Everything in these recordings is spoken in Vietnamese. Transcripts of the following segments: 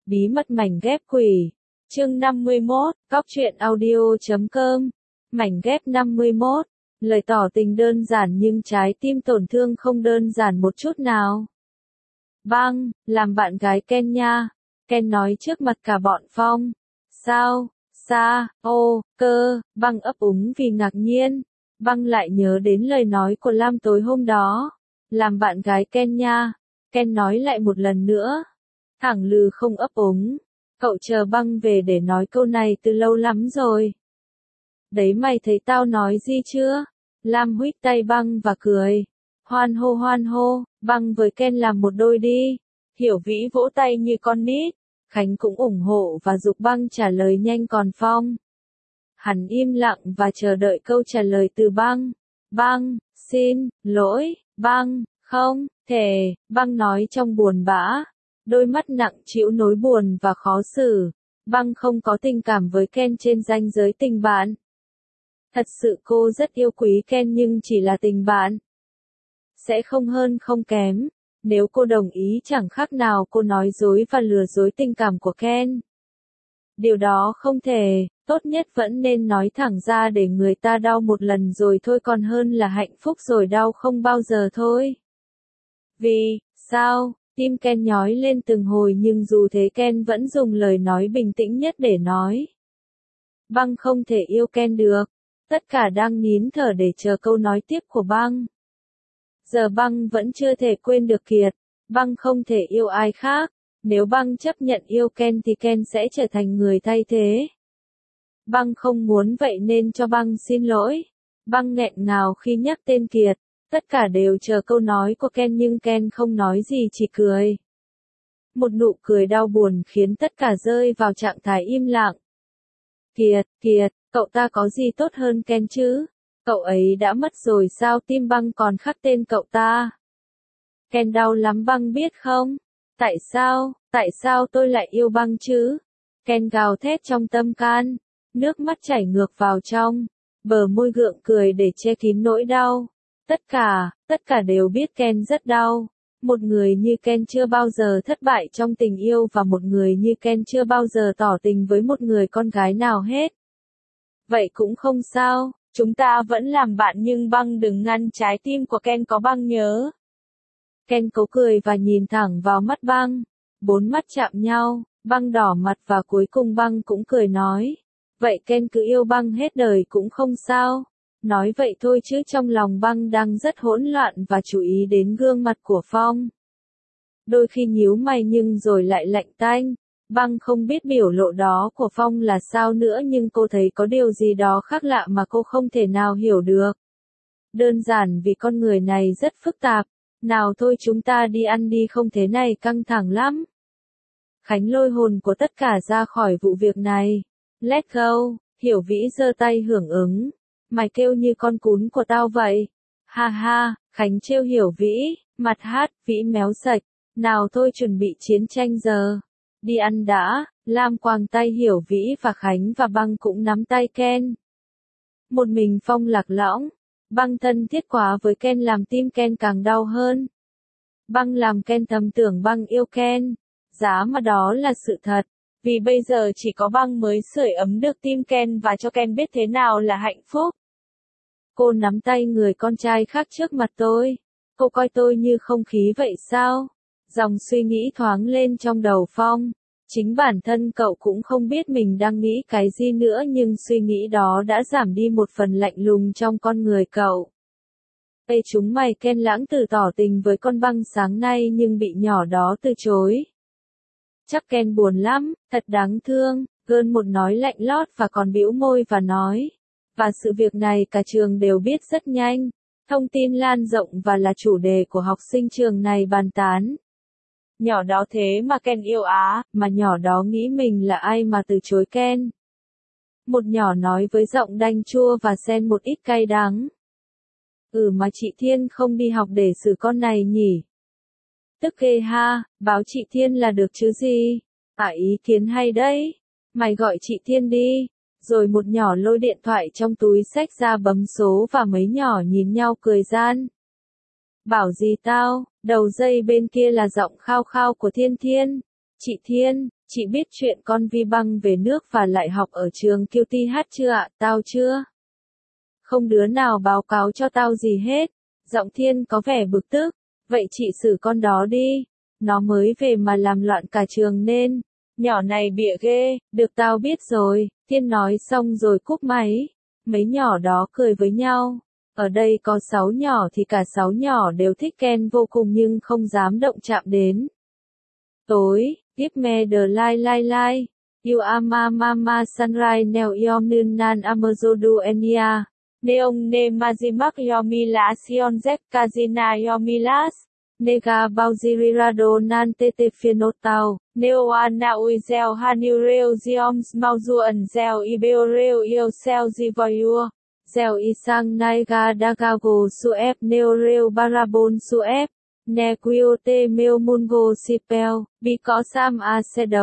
Bí mật mảnh ghép quỷ. Chương 51, coctruyện.audio.com. Mảnh ghép 51. Lời tỏ tình đơn giản nhưng trái tim tổn thương không đơn giản một chút nào. Băng, làm bạn gái Ken nha. Ken nói trước mặt cả bọn Phong. Sao? Băng ấp úng vì ngạc nhiên. Băng lại nhớ đến lời nói của Lam tối hôm đó. Làm bạn gái Ken nha. Ken nói lại một lần nữa. Thẳng lừ không ấp úng. Cậu chờ Băng về để nói câu này từ lâu lắm rồi. Đấy mày thấy tao nói gì chưa? Lam huýt tay Băng và cười. Hoan hô, Băng với Ken làm một đôi đi. Hiểu Vĩ vỗ tay như con nít. Khánh cũng ủng hộ và giục Băng trả lời nhanh còn Phong. Hắn im lặng và chờ đợi câu trả lời từ Băng. Băng, xin lỗi, Băng, không thể, Băng nói trong buồn bã. Đôi mắt nặng trĩu nỗi buồn và khó xử. Băng không có tình cảm với Ken trên ranh giới tình bạn. Thật sự cô rất yêu quý Ken nhưng chỉ là tình bạn. Sẽ không hơn không kém. Nếu cô đồng ý chẳng khác nào cô nói dối và lừa dối tình cảm của Ken. Điều đó không thể, tốt nhất vẫn nên nói thẳng ra để người ta đau một lần rồi thôi còn hơn là hạnh phúc rồi đau không bao giờ thôi. Vì sao? Tim Ken nhói lên từng hồi nhưng dù thế Ken vẫn dùng lời nói bình tĩnh nhất để nói. Băng không thể yêu Ken được. Tất cả đang nín thở để chờ câu nói tiếp của Băng. Giờ Băng vẫn chưa thể quên được Kiệt. Băng không thể yêu ai khác. Nếu Băng chấp nhận yêu Ken thì Ken sẽ trở thành người thay thế. Băng không muốn vậy nên cho Băng xin lỗi. Băng nghẹn ngào khi nhắc tên Kiệt. Tất cả đều chờ câu nói của Ken nhưng Ken không nói gì chỉ cười. Một nụ cười đau buồn khiến tất cả rơi vào trạng thái im lặng. Kiệt, cậu ta có gì tốt hơn Ken chứ? Cậu ấy đã mất rồi sao tim Băng còn khắc tên cậu ta? Ken đau lắm Băng biết không? Tại sao tôi lại yêu Băng chứ? Ken gào thét trong tâm can. Nước mắt chảy ngược vào trong. Bờ môi gượng cười để che kín nỗi đau. Tất cả đều biết Ken rất đau. Một người như Ken chưa bao giờ thất bại trong tình yêu và một người như Ken chưa bao giờ tỏ tình với một người con gái nào hết. Vậy cũng không sao, chúng ta vẫn làm bạn nhưng Băng đừng ngăn trái tim của Ken có Băng nhớ. Ken cố cười và nhìn thẳng vào mắt Băng. Bốn mắt chạm nhau, Băng đỏ mặt và cuối cùng Băng cũng cười nói. Vậy Ken cứ yêu Băng hết đời cũng không sao. Nói vậy thôi chứ trong lòng Băng đang rất hỗn loạn và chú ý đến gương mặt của Phong. Đôi khi nhíu mày nhưng rồi lại lạnh tanh. Băng không biết biểu lộ đó của Phong là sao nữa nhưng cô thấy có điều gì đó khác lạ mà cô không thể nào hiểu được. Đơn giản vì con người này rất phức tạp. Nào thôi chúng ta đi ăn đi không thế này căng thẳng lắm. Khánh lôi hồn của tất cả ra khỏi vụ việc này. Let go, Hiểu Vĩ giơ tay hưởng ứng. Mày kêu như con cún của tao vậy. Ha ha, Khánh trêu Hiểu Vĩ, mặt hát, Vĩ méo sạch. Nào thôi chuẩn bị chiến tranh giờ. Đi ăn đã, Lam quàng tay Hiểu Vĩ và Khánh và Băng cũng nắm tay Ken. Một mình Phong lạc lõng. Băng thân thiết quá với Ken làm tim Ken càng đau hơn. Băng làm Ken thầm tưởng Băng yêu Ken. Giá mà đó là sự thật. Vì bây giờ chỉ có Băng mới sưởi ấm được tim Ken và cho Ken biết thế nào là hạnh phúc. Cô nắm tay người con trai khác trước mặt tôi. Cô coi tôi như không khí vậy sao? Dòng suy nghĩ thoáng lên trong đầu Phong. Chính bản thân cậu cũng không biết mình đang nghĩ cái gì nữa nhưng suy nghĩ đó đã giảm đi một phần lạnh lùng trong con người cậu. Ê chúng mày Ken lãng tử tỏ tình với con Băng sáng nay nhưng bị nhỏ đó từ chối. Chắc Ken buồn lắm, thật đáng thương, Gơn một nói lạnh lót và còn bĩu môi và nói. Và sự việc này cả trường đều biết rất nhanh. Thông tin lan rộng và là chủ đề của học sinh trường này bàn tán. Nhỏ đó thế mà Ken yêu á, mà nhỏ đó nghĩ mình là ai mà từ chối Ken. Một nhỏ nói với giọng đanh chua và xen một ít cay đắng. Mà chị Thiên không đi học để xử con này nhỉ? Tức ghê ha, báo chị Thiên là được chứ gì? Ý kiến hay đấy. Mày gọi chị Thiên đi. Rồi một nhỏ lôi điện thoại trong túi xách ra bấm số và mấy nhỏ nhìn nhau cười gian. Bảo gì tao, đầu dây bên kia là giọng khao khao của Thiên Thiên. Chị Thiên, Chị biết chuyện con Vi băng về nước và lại học ở trường QTH chưa ạ? Tao chưa. Không đứa nào báo cáo cho tao gì hết. Giọng Thiên có vẻ bực tức. Vậy chị xử con đó đi. Nó mới về mà làm loạn cả trường nên. Nhỏ này bịa ghê. Được tao biết rồi. Thiên nói xong rồi cúp máy. Mấy nhỏ đó cười với nhau. Ở đây có 6 nhỏ thì cả 6 nhỏ đều thích Ken vô cùng nhưng không dám động chạm đến. Tối, give me the light. You are mama sunrise now yom nan amazodu enia. Neong ne mazimak yomila sion zep kazina yomilas. Nega bauzirirado nan tete phenotau. Neoana uizel hanureo zioms mauzuan zel ibeoreo io sel zivoyua. Zel isang naiga dagago suep neoreo barabon suep. Ne quiote meo mungo sipel, bi có sam a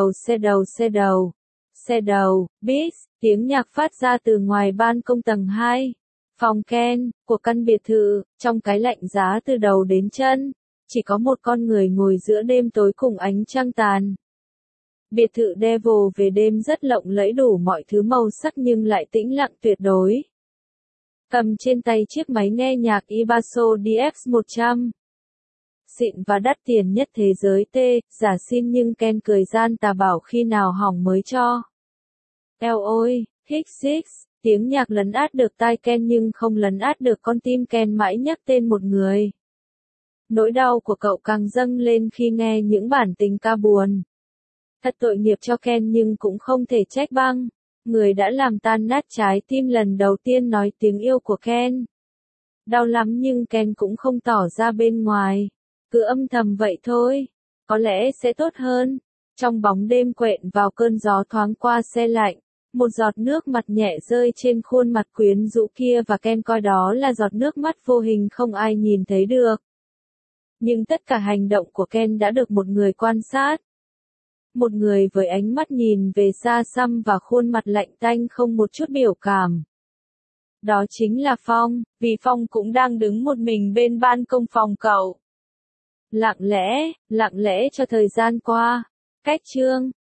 xe đầu, bis, tiếng nhạc phát ra từ ngoài ban công tầng 2. Phòng Ken, của căn biệt thự, trong cái lạnh giá từ đầu đến chân, chỉ có một con người ngồi giữa đêm tối cùng ánh trăng tàn. Biệt thự Devil về đêm rất lộng lẫy đủ mọi thứ màu sắc nhưng lại tĩnh lặng tuyệt đối. Cầm trên tay chiếc máy nghe nhạc Ibaso DX100. Xịn và đắt tiền nhất thế giới giả xin nhưng Ken cười gian tà bảo khi nào hỏng mới cho. Eo ôi, Hixix, tiếng nhạc lấn át được tai Ken nhưng không lấn át được con tim Ken mãi nhắc tên một người. Nỗi đau của cậu càng dâng lên khi nghe những bản tình ca buồn. Thật tội nghiệp cho Ken nhưng cũng không thể trách băng. Người đã làm tan nát trái tim lần đầu tiên nói tiếng yêu của Ken. Đau lắm nhưng Ken cũng không tỏ ra bên ngoài. Cứ âm thầm vậy thôi. Có lẽ sẽ tốt hơn. Trong bóng đêm quện vào cơn gió thoáng qua se lạnh. Một giọt nước mặt nhẹ rơi trên khuôn mặt quyến rũ kia và Ken coi đó là giọt nước mắt vô hình không ai nhìn thấy được. Nhưng tất cả hành động của Ken đã được một người quan sát. Một người với ánh mắt nhìn về xa xăm và khuôn mặt lạnh tanh không một chút biểu cảm. Đó chính là Phong, vì Phong cũng đang đứng một mình bên ban công phòng cậu. Lặng lẽ cho thời gian qua. Cách chương